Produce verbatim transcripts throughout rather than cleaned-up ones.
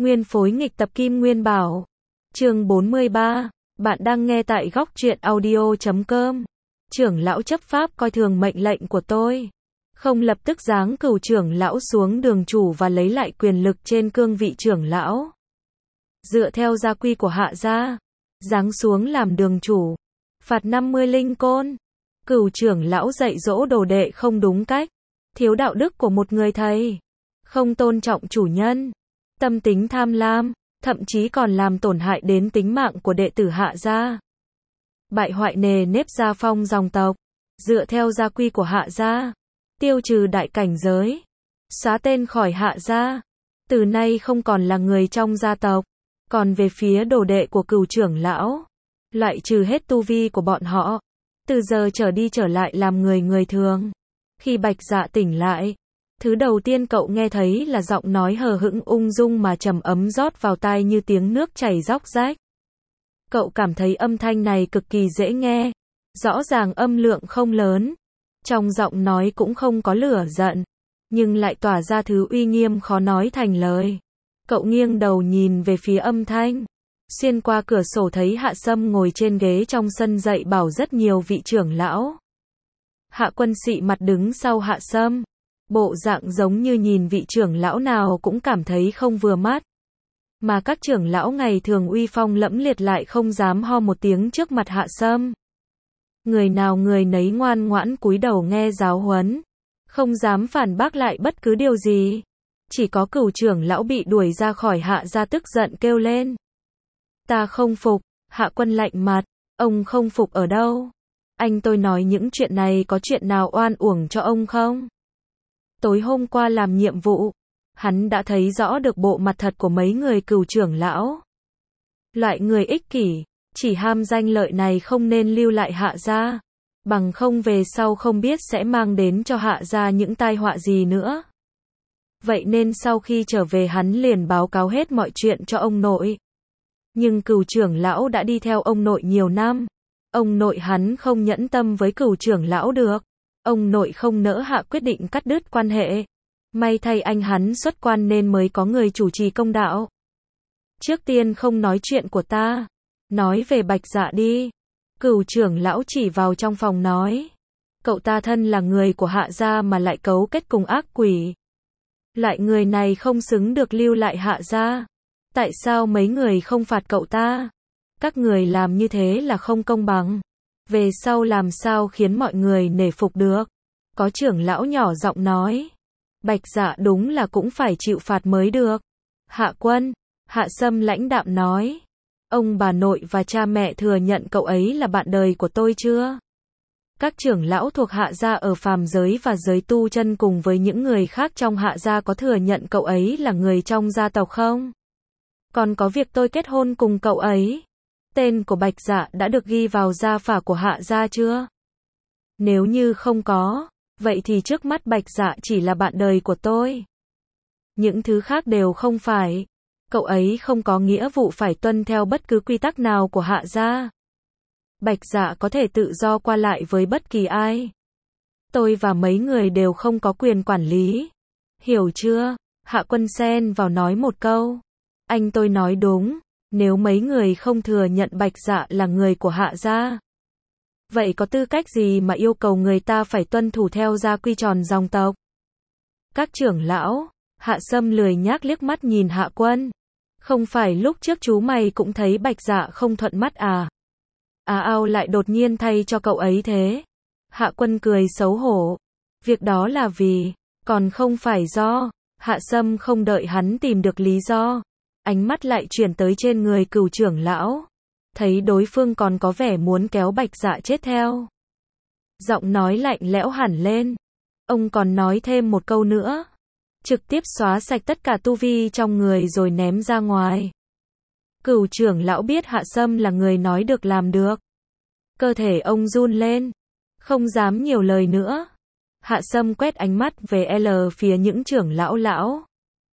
Nguyên phối nghịch tập Kim Nguyên Bảo. Chương bốn mươi ba. Bạn đang nghe tại góc truyện audio chấm com. Trưởng lão chấp pháp coi thường mệnh lệnh của tôi. Không lập tức giáng Cửu trưởng lão xuống đường chủ và lấy lại quyền lực trên cương vị trưởng lão. Dựa theo gia quy của Hạ gia, giáng xuống làm đường chủ, phạt năm mươi linh côn. Cửu trưởng lão dạy dỗ đồ đệ không đúng cách, thiếu đạo đức của một người thầy, không tôn trọng chủ nhân, tâm tính tham lam, thậm chí còn làm tổn hại đến tính mạng của đệ tử Hạ gia. Bại hoại nề nếp gia phong dòng tộc, dựa theo gia quy của Hạ gia, tiêu trừ đại cảnh giới, xóa tên khỏi Hạ gia, từ nay không còn là người trong gia tộc. Còn về phía đồ đệ của Cửu trưởng lão, loại trừ hết tu vi của bọn họ, từ giờ trở đi trở lại làm người người thường. Khi Bạch Dạ tỉnh lại, thứ đầu tiên cậu nghe thấy là giọng nói hờ hững ung dung mà trầm ấm rót vào tai như tiếng nước chảy róc rách. Cậu cảm thấy âm thanh này cực kỳ dễ nghe, rõ ràng âm lượng không lớn, trong giọng nói cũng không có lửa giận, nhưng lại tỏa ra thứ uy nghiêm khó nói thành lời. Cậu nghiêng đầu nhìn về phía âm thanh, xuyên qua cửa sổ thấy Hạ Sâm ngồi trên ghế trong sân dạy bảo rất nhiều vị trưởng lão. Hạ Quân xị mặt đứng sau Hạ Sâm, bộ dạng giống như nhìn vị trưởng lão nào cũng cảm thấy không vừa mắt. Mà các trưởng lão ngày thường uy phong lẫm liệt lại không dám ho một tiếng trước mặt Hạ Sâm. Người nào người nấy ngoan ngoãn cúi đầu nghe giáo huấn, không dám phản bác lại bất cứ điều gì. Chỉ có Cửu trưởng lão bị đuổi ra khỏi Hạ gia tức giận kêu lên. Ta không phục. Hạ Quân lạnh mặt, ông không phục ở đâu? Anh tôi nói những chuyện này có chuyện nào oan uổng cho ông không? Tối hôm qua làm nhiệm vụ, hắn đã thấy rõ được bộ mặt thật của mấy người Cửu trưởng lão. Loại người ích kỷ, chỉ ham danh lợi này không nên lưu lại Hạ gia, bằng không về sau không biết sẽ mang đến cho Hạ gia những tai họa gì nữa. Vậy nên sau khi trở về hắn liền báo cáo hết mọi chuyện cho ông nội. Nhưng Cửu trưởng lão đã đi theo ông nội nhiều năm. Ông nội hắn không nhẫn tâm với Cửu trưởng lão được. Ông nội không nỡ hạ quyết định cắt đứt quan hệ. May thay anh hắn xuất quan nên mới có người chủ trì công đạo. Trước tiên không nói chuyện của ta, nói về Bạch Dạ đi. Cửu trưởng lão chỉ vào trong phòng nói. Cậu ta thân là người của Hạ gia mà lại cấu kết cùng ác quỷ. Loại người này không xứng được lưu lại Hạ gia. Tại sao mấy người không phạt cậu ta? Các người làm như thế là không công bằng. Về sau làm sao khiến mọi người nể phục được? Có trưởng lão nhỏ giọng nói. Bạch Dạ đúng là cũng phải chịu phạt mới được. Hạ Quân, Hạ Sâm lãnh đạm nói. Ông bà nội và cha mẹ thừa nhận cậu ấy là bạn đời của tôi chưa? Các trưởng lão thuộc Hạ gia ở phàm giới và giới tu chân cùng với những người khác trong Hạ gia có thừa nhận cậu ấy là người trong gia tộc không? Còn có việc tôi kết hôn cùng cậu ấy. Tên của Bạch Dạ đã được ghi vào gia phả của Hạ gia chưa? Nếu như không có, vậy thì trước mắt Bạch Dạ chỉ là bạn đời của tôi. Những thứ khác đều không phải. Cậu ấy không có nghĩa vụ phải tuân theo bất cứ quy tắc nào của Hạ gia. Bạch Dạ có thể tự do qua lại với bất kỳ ai. Tôi và mấy người đều không có quyền quản lý. Hiểu chưa? Hạ Quân xen vào nói một câu. Anh tôi nói đúng, nếu mấy người không thừa nhận Bạch Dạ là người của Hạ gia, vậy có tư cách gì mà yêu cầu người ta phải tuân thủ theo gia quy tròn dòng tộc? Các trưởng lão, Hạ Sâm lười nhác liếc mắt nhìn Hạ Quân. Không phải lúc trước chú mày cũng thấy Bạch Dạ không thuận mắt à? À ao lại đột nhiên thay cho cậu ấy thế. Hạ Quân cười xấu hổ. Việc đó là vì, còn không phải do. Hạ Sâm không đợi hắn tìm được lý do. Ánh mắt lại chuyển tới trên người Cửu trưởng lão. Thấy đối phương còn có vẻ muốn kéo Bạch Dạ chết theo. Giọng nói lạnh lẽo hẳn lên. Ông còn nói thêm một câu nữa. Trực tiếp xóa sạch tất cả tu vi trong người rồi ném ra ngoài. Cửu trưởng lão biết Hạ Sâm là người nói được làm được. Cơ thể ông run lên. Không dám nhiều lời nữa. Hạ Sâm quét ánh mắt về L phía những trưởng lão lão.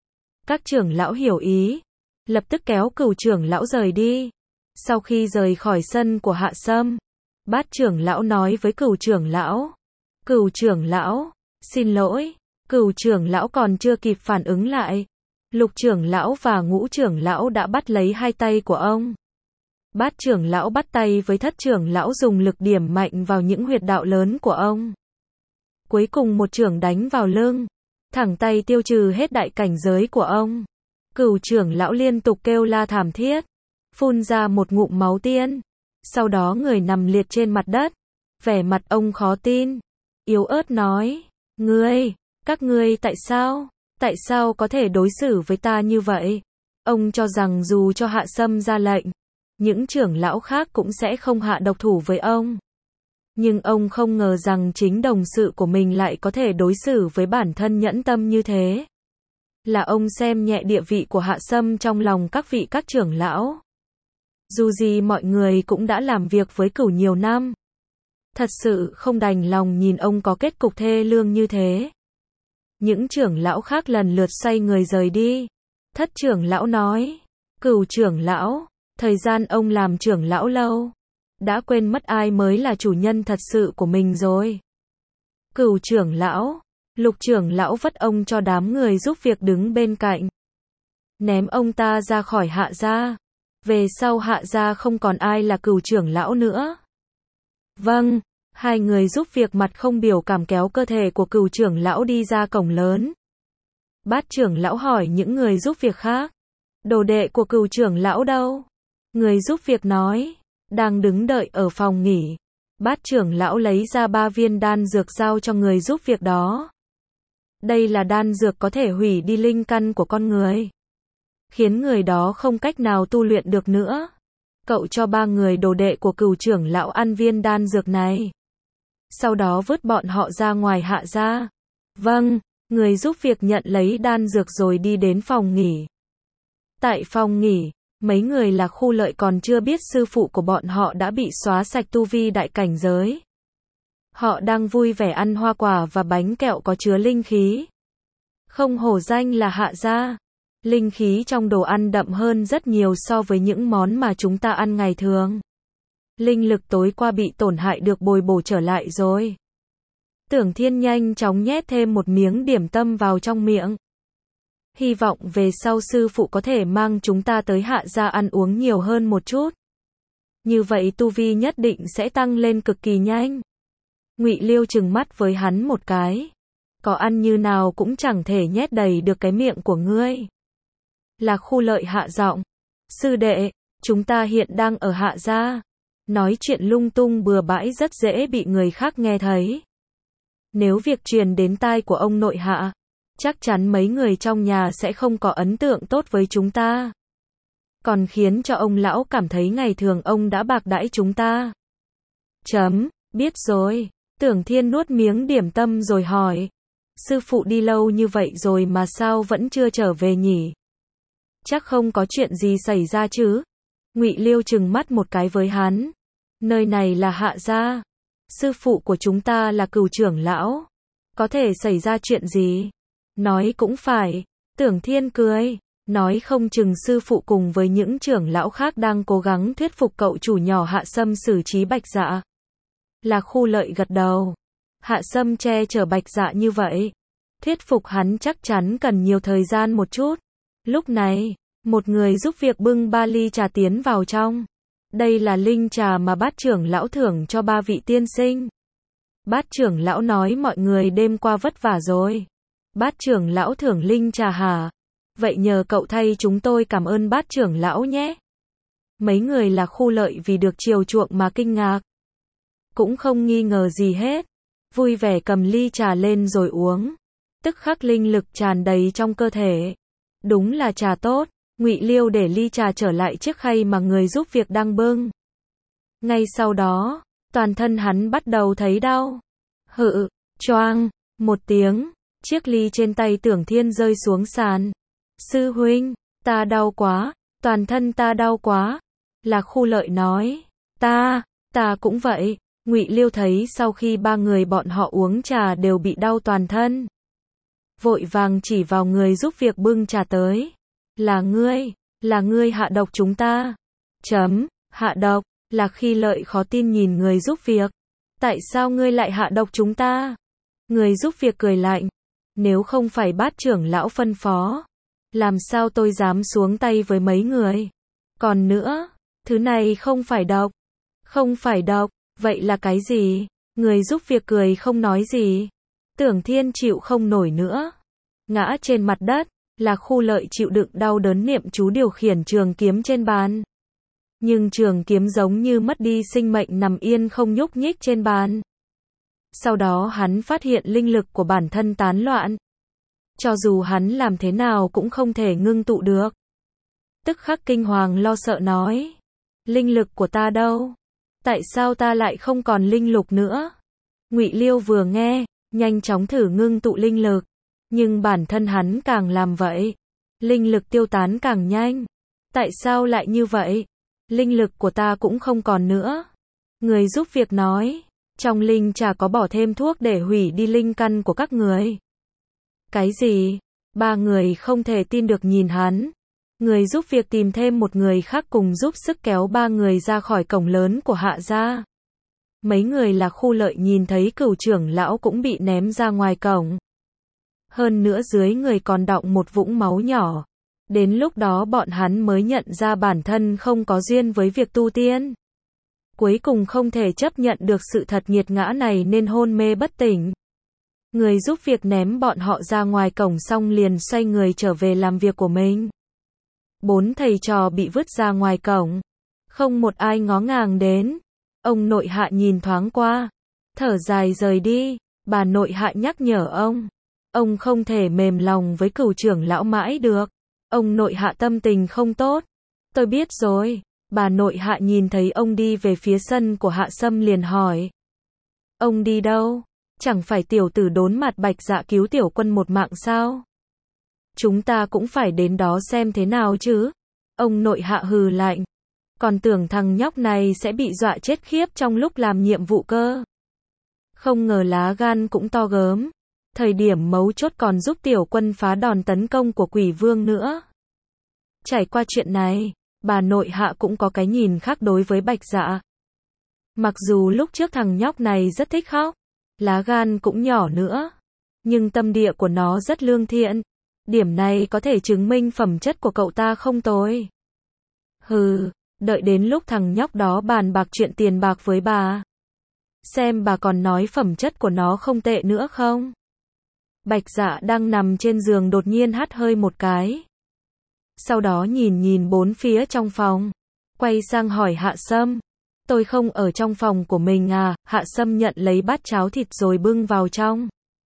Các trưởng lão hiểu ý. Lập tức kéo Cửu trưởng lão rời đi. Sau khi rời khỏi sân của Hạ Sâm, Bát trưởng lão nói với Cửu trưởng lão. Cửu trưởng lão, xin lỗi. Cửu trưởng lão còn chưa kịp phản ứng lại. Lục trưởng lão và Ngũ trưởng lão đã bắt lấy hai tay của ông. Bát trưởng lão bắt tay với Thất trưởng lão dùng lực điểm mạnh vào những huyệt đạo lớn của ông. Cuối cùng một trưởng đánh vào lưng, thẳng tay tiêu trừ hết đại cảnh giới của ông. Cửu trưởng lão liên tục kêu la thảm thiết, phun ra một ngụm máu tiên. Sau đó người nằm liệt trên mặt đất, vẻ mặt ông khó tin, yếu ớt nói, ngươi, các ngươi tại sao, tại sao có thể đối xử với ta như vậy? Ông cho rằng dù cho Hạ Sâm ra lệnh, những trưởng lão khác cũng sẽ không hạ độc thủ với ông. Nhưng ông không ngờ rằng chính đồng sự của mình lại có thể đối xử với bản thân nhẫn tâm như thế. Là ông xem nhẹ địa vị của Hạ Sâm trong lòng các vị các trưởng lão. Dù gì mọi người cũng đã làm việc với Cửu nhiều năm. Thật sự không đành lòng nhìn ông có kết cục thê lương như thế. Những trưởng lão khác lần lượt xoay người rời đi. Thất trưởng lão nói, Cửu trưởng lão, thời gian ông làm trưởng lão lâu, đã quên mất ai mới là chủ nhân thật sự của mình rồi. Cửu trưởng lão, Lục trưởng lão vất ông cho đám người giúp việc đứng bên cạnh. Ném ông ta ra khỏi Hạ gia. Về sau Hạ gia không còn ai là Cửu trưởng lão nữa. Vâng, hai người giúp việc mặt không biểu cảm kéo cơ thể của Cửu trưởng lão đi ra cổng lớn. Bát trưởng lão hỏi những người giúp việc khác, đồ đệ của Cửu trưởng lão đâu? Người giúp việc nói, đang đứng đợi ở phòng nghỉ. Bát trưởng lão lấy ra ba viên đan dược giao cho người giúp việc đó. Đây là đan dược có thể hủy đi linh căn của con người, khiến người đó không cách nào tu luyện được nữa. Cậu cho ba người đồ đệ của Cửu trưởng lão ăn viên đan dược này, sau đó vứt bọn họ ra ngoài Hạ gia. Vâng, người giúp việc nhận lấy đan dược rồi đi đến phòng nghỉ. Tại phòng nghỉ, mấy người là Khu Lợi còn chưa biết sư phụ của bọn họ đã bị xóa sạch tu vi đại cảnh giới. Họ đang vui vẻ ăn hoa quả và bánh kẹo có chứa linh khí. Không hổ danh là Hạ gia. Linh khí trong đồ ăn đậm hơn rất nhiều so với những món mà chúng ta ăn ngày thường. Linh lực tối qua bị tổn hại được bồi bổ trở lại rồi. Tưởng Thiên nhanh chóng nhét thêm một miếng điểm tâm vào trong miệng. Hy vọng về sau sư phụ có thể mang chúng ta tới Hạ gia ăn uống nhiều hơn một chút. Như vậy tu vi nhất định sẽ tăng lên cực kỳ nhanh. Ngụy Liêu trừng mắt với hắn một cái. Có ăn như nào cũng chẳng thể nhét đầy được cái miệng của ngươi. Là Khu Lợi hạ giọng. Sư đệ, chúng ta hiện đang ở Hạ gia. Nói chuyện lung tung bừa bãi rất dễ bị người khác nghe thấy. Nếu việc truyền đến tai của ông nội Hạ, chắc chắn mấy người trong nhà sẽ không có ấn tượng tốt với chúng ta. Còn khiến cho ông lão cảm thấy ngày thường ông đã bạc đãi chúng ta. Chấm, biết rồi. Tưởng Thiên nuốt miếng điểm tâm rồi hỏi. Sư phụ đi lâu như vậy rồi mà sao vẫn chưa trở về nhỉ? Chắc không có chuyện gì xảy ra chứ? Ngụy Liêu trừng mắt một cái với hắn. Nơi này là Hạ gia. Sư phụ của chúng ta là Cửu trưởng lão. Có thể xảy ra chuyện gì? Nói cũng phải. Tưởng Thiên cười. Nói không chừng sư phụ cùng với những trưởng lão khác đang cố gắng thuyết phục cậu chủ nhỏ Hạ Sâm xử trí Bạch Dạ. Là Khu Lợi gật đầu. Hạ Sâm che chở Bạch Dạ như vậy, thuyết phục hắn chắc chắn cần nhiều thời gian một chút. Lúc này, một người giúp việc bưng ba ly trà tiến vào trong. Đây là linh trà mà bát trưởng lão thưởng cho ba vị tiên sinh. Bát trưởng lão nói mọi người đêm qua vất vả rồi. Bát trưởng lão thưởng linh trà hả? Vậy nhờ cậu thay chúng tôi cảm ơn bát trưởng lão nhé. Mấy người là Khu Lợi vì được chiều chuộng mà kinh ngạc. Cũng không nghi ngờ gì hết. Vui vẻ cầm ly trà lên rồi uống. Tức khắc linh lực tràn đầy trong cơ thể. Đúng là trà tốt. Ngụy Liêu để ly trà trở lại chiếc khay mà người giúp việc đang bưng. Ngay sau đó, toàn thân hắn bắt đầu thấy đau. Hự, choang, một tiếng, chiếc ly trên tay Tưởng Thiên rơi xuống sàn. Sư huynh, ta đau quá, toàn thân ta đau quá. Là Khu Lợi nói, ta, ta cũng vậy. Ngụy Liêu thấy sau khi ba người bọn họ uống trà đều bị đau toàn thân. Vội vàng chỉ vào người giúp việc bưng trà tới. Là ngươi, là ngươi hạ độc chúng ta. Chấm, hạ độc, là Khi Lợi khó tin nhìn người giúp việc. Tại sao ngươi lại hạ độc chúng ta? Người giúp việc cười lạnh. Nếu không phải bát trưởng lão phân phó, Làm sao tôi dám xuống tay với mấy người? Còn nữa, thứ này không phải độc. Không phải độc, vậy là cái gì? Người giúp việc cười không nói gì. Tưởng Thiên chịu không nổi nữa. Ngã trên mặt đất, là Khu Lợi chịu đựng đau đớn niệm chú điều khiển trường kiếm trên bàn. Nhưng trường kiếm giống như mất đi sinh mệnh nằm yên không nhúc nhích trên bàn. Sau đó hắn phát hiện linh lực của bản thân tán loạn. Cho dù hắn làm thế nào cũng không thể ngưng tụ được. Tức khắc kinh hoàng lo sợ nói. Linh lực của ta đâu? Tại sao ta lại không còn linh lực nữa? Ngụy Liêu vừa nghe, nhanh chóng thử ngưng tụ linh lực. Nhưng bản thân hắn càng làm vậy, linh lực tiêu tán càng nhanh. Tại sao lại như vậy? Linh lực của ta cũng không còn nữa. Người giúp việc nói, trong linh trà có bỏ thêm thuốc để hủy đi linh căn của các người. Cái gì? Ba người không thể tin được nhìn hắn. Người giúp việc tìm thêm một người khác cùng giúp sức kéo ba người ra khỏi cổng lớn của Hạ gia. Mấy người là Khu Lợi nhìn thấy Cửu trưởng lão cũng bị ném ra ngoài cổng. Hơn nữa dưới người còn đọng một vũng máu nhỏ. Đến lúc đó bọn hắn mới nhận ra bản thân không có duyên với việc tu tiên. Cuối cùng không thể chấp nhận được sự thật nghiệt ngã này nên hôn mê bất tỉnh. Người giúp việc ném bọn họ ra ngoài cổng xong liền xoay người trở về làm việc của mình. Bốn thầy trò bị vứt ra ngoài cổng. Không một ai ngó ngàng đến. Ông nội Hạ nhìn thoáng qua. Thở dài rời đi. Bà nội Hạ nhắc nhở ông. Ông không thể mềm lòng với Cửu trưởng lão mãi được. Ông nội Hạ tâm tình không tốt. Tôi biết rồi. Bà nội Hạ nhìn thấy ông đi về phía sân của Hạ Sâm liền hỏi. Ông đi đâu? Chẳng phải tiểu tử đốn mặt Bạch Dạ cứu tiểu quân một mạng sao? Chúng ta cũng phải đến đó xem thế nào chứ. Ông nội Hạ hừ lạnh. Còn tưởng thằng nhóc này sẽ bị dọa chết khiếp trong lúc làm nhiệm vụ cơ. Không ngờ lá gan cũng to gớm. Thời điểm mấu chốt còn giúp tiểu quân phá đòn tấn công của Quỷ Vương nữa. Trải qua chuyện này, bà nội Hạ cũng có cái nhìn khác đối với Bạch Dạ. Mặc dù lúc trước thằng nhóc này rất thích khóc, lá gan cũng nhỏ nữa, nhưng tâm địa của nó rất lương thiện. Điểm này có thể chứng minh phẩm chất của cậu ta không tồi. Hừ, đợi đến lúc thằng nhóc đó bàn bạc chuyện tiền bạc với bà. Xem bà còn nói phẩm chất của nó không tệ nữa không? Bạch Dạ đang nằm trên giường đột nhiên hắt hơi một cái. Sau đó nhìn nhìn bốn phía trong phòng. Quay sang hỏi Hạ Sâm. Tôi không ở trong phòng của mình à? Hạ Sâm nhận lấy bát cháo thịt rồi bưng vào trong.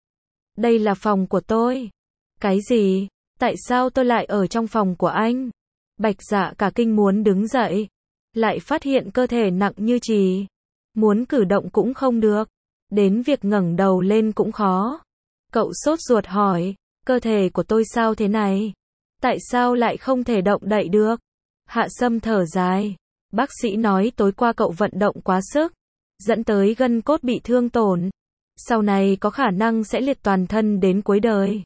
Đây là phòng của tôi. Cái gì? Tại sao tôi lại ở trong phòng của anh? Bạch Dạ cả kinh muốn đứng dậy. Lại phát hiện cơ thể nặng như chì. Muốn cử động cũng không được. Đến việc ngẩng đầu lên cũng khó. Cậu sốt ruột hỏi. Cơ thể của tôi sao thế này? Tại sao lại không thể động đậy được? Hạ Sâm thở dài. Bác sĩ nói tối qua cậu vận động quá sức. Dẫn tới gân cốt bị thương tổn. Sau này có khả năng sẽ liệt toàn thân đến cuối đời.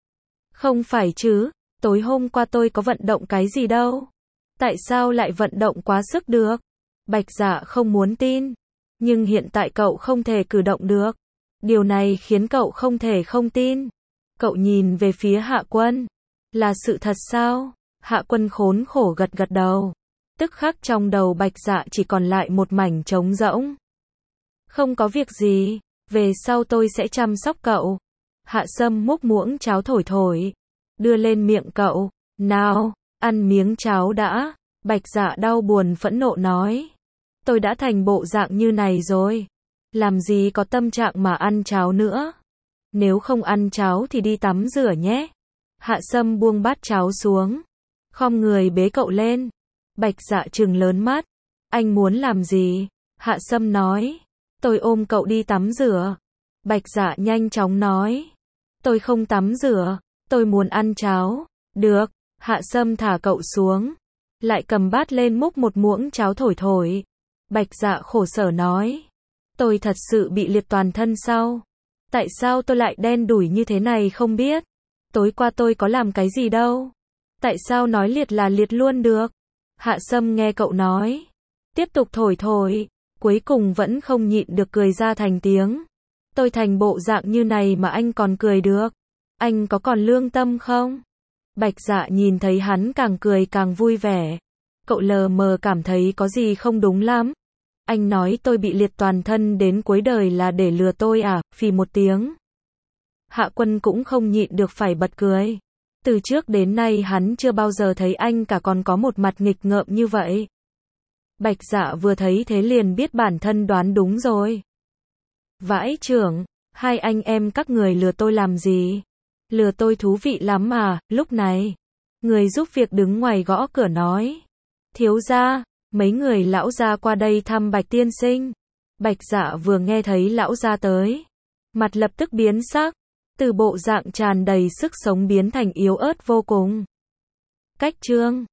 Không phải chứ, tối hôm qua tôi có vận động cái gì đâu. Tại sao lại vận động quá sức được? Bạch Dạ không muốn tin. Nhưng hiện tại cậu không thể cử động được. Điều này khiến cậu không thể không tin. Cậu nhìn về phía Hạ Quân. Là sự thật sao? Hạ Quân khốn khổ gật gật đầu. Tức khắc trong đầu Bạch Dạ chỉ còn lại một mảnh trống rỗng. Không có việc gì, về sau tôi sẽ chăm sóc cậu. Hạ Sâm múc muỗng cháo thổi thổi, đưa lên miệng cậu. Nào, ăn miếng cháo đã. Bạch Dạ đau buồn phẫn nộ nói. Tôi đã thành bộ dạng như này rồi. Làm gì có tâm trạng mà ăn cháo nữa. Nếu không ăn cháo thì đi tắm rửa nhé. Hạ Sâm buông bát cháo xuống. Khom người bế cậu lên. Bạch Dạ trừng lớn mắt. Anh muốn làm gì? Hạ Sâm nói. Tôi ôm cậu đi tắm rửa. Bạch Dạ nhanh chóng nói. Tôi không tắm rửa. Tôi muốn ăn cháo. Được. Hạ Sâm thả cậu xuống. Lại cầm bát lên múc một muỗng cháo thổi thổi. Bạch Dạ khổ sở nói. Tôi thật sự bị liệt toàn thân sao? Tại sao tôi lại đen đủi như thế này không biết? Tối qua tôi có làm cái gì đâu? Tại sao nói liệt là liệt luôn được? Hạ Sâm nghe cậu nói. Tiếp tục thổi thổi. Cuối cùng vẫn không nhịn được cười ra thành tiếng. Tôi thành bộ dạng như này mà anh còn cười được. Anh có còn lương tâm không? Bạch Dạ nhìn thấy hắn càng cười càng vui vẻ. Cậu lờ mờ cảm thấy có gì không đúng lắm. Anh nói tôi bị liệt toàn thân đến cuối đời là để lừa tôi à, phì một tiếng. Hạ Quân cũng không nhịn được phải bật cười. Từ trước đến nay hắn chưa bao giờ thấy anh cả còn có một mặt nghịch ngợm như vậy. Bạch Dạ vừa thấy thế liền biết bản thân đoán đúng rồi. Vãi chưởng, hai anh em các người lừa tôi làm gì? Lừa tôi thú vị lắm à, lúc này. Người giúp việc đứng ngoài gõ cửa nói. Thiếu gia, mấy người lão gia qua đây thăm Bạch tiên sinh. Bạch Dạ vừa nghe thấy lão gia tới. Mặt lập tức biến sắc. Từ bộ dạng tràn đầy sức sống biến thành yếu ớt vô cùng. Cách chương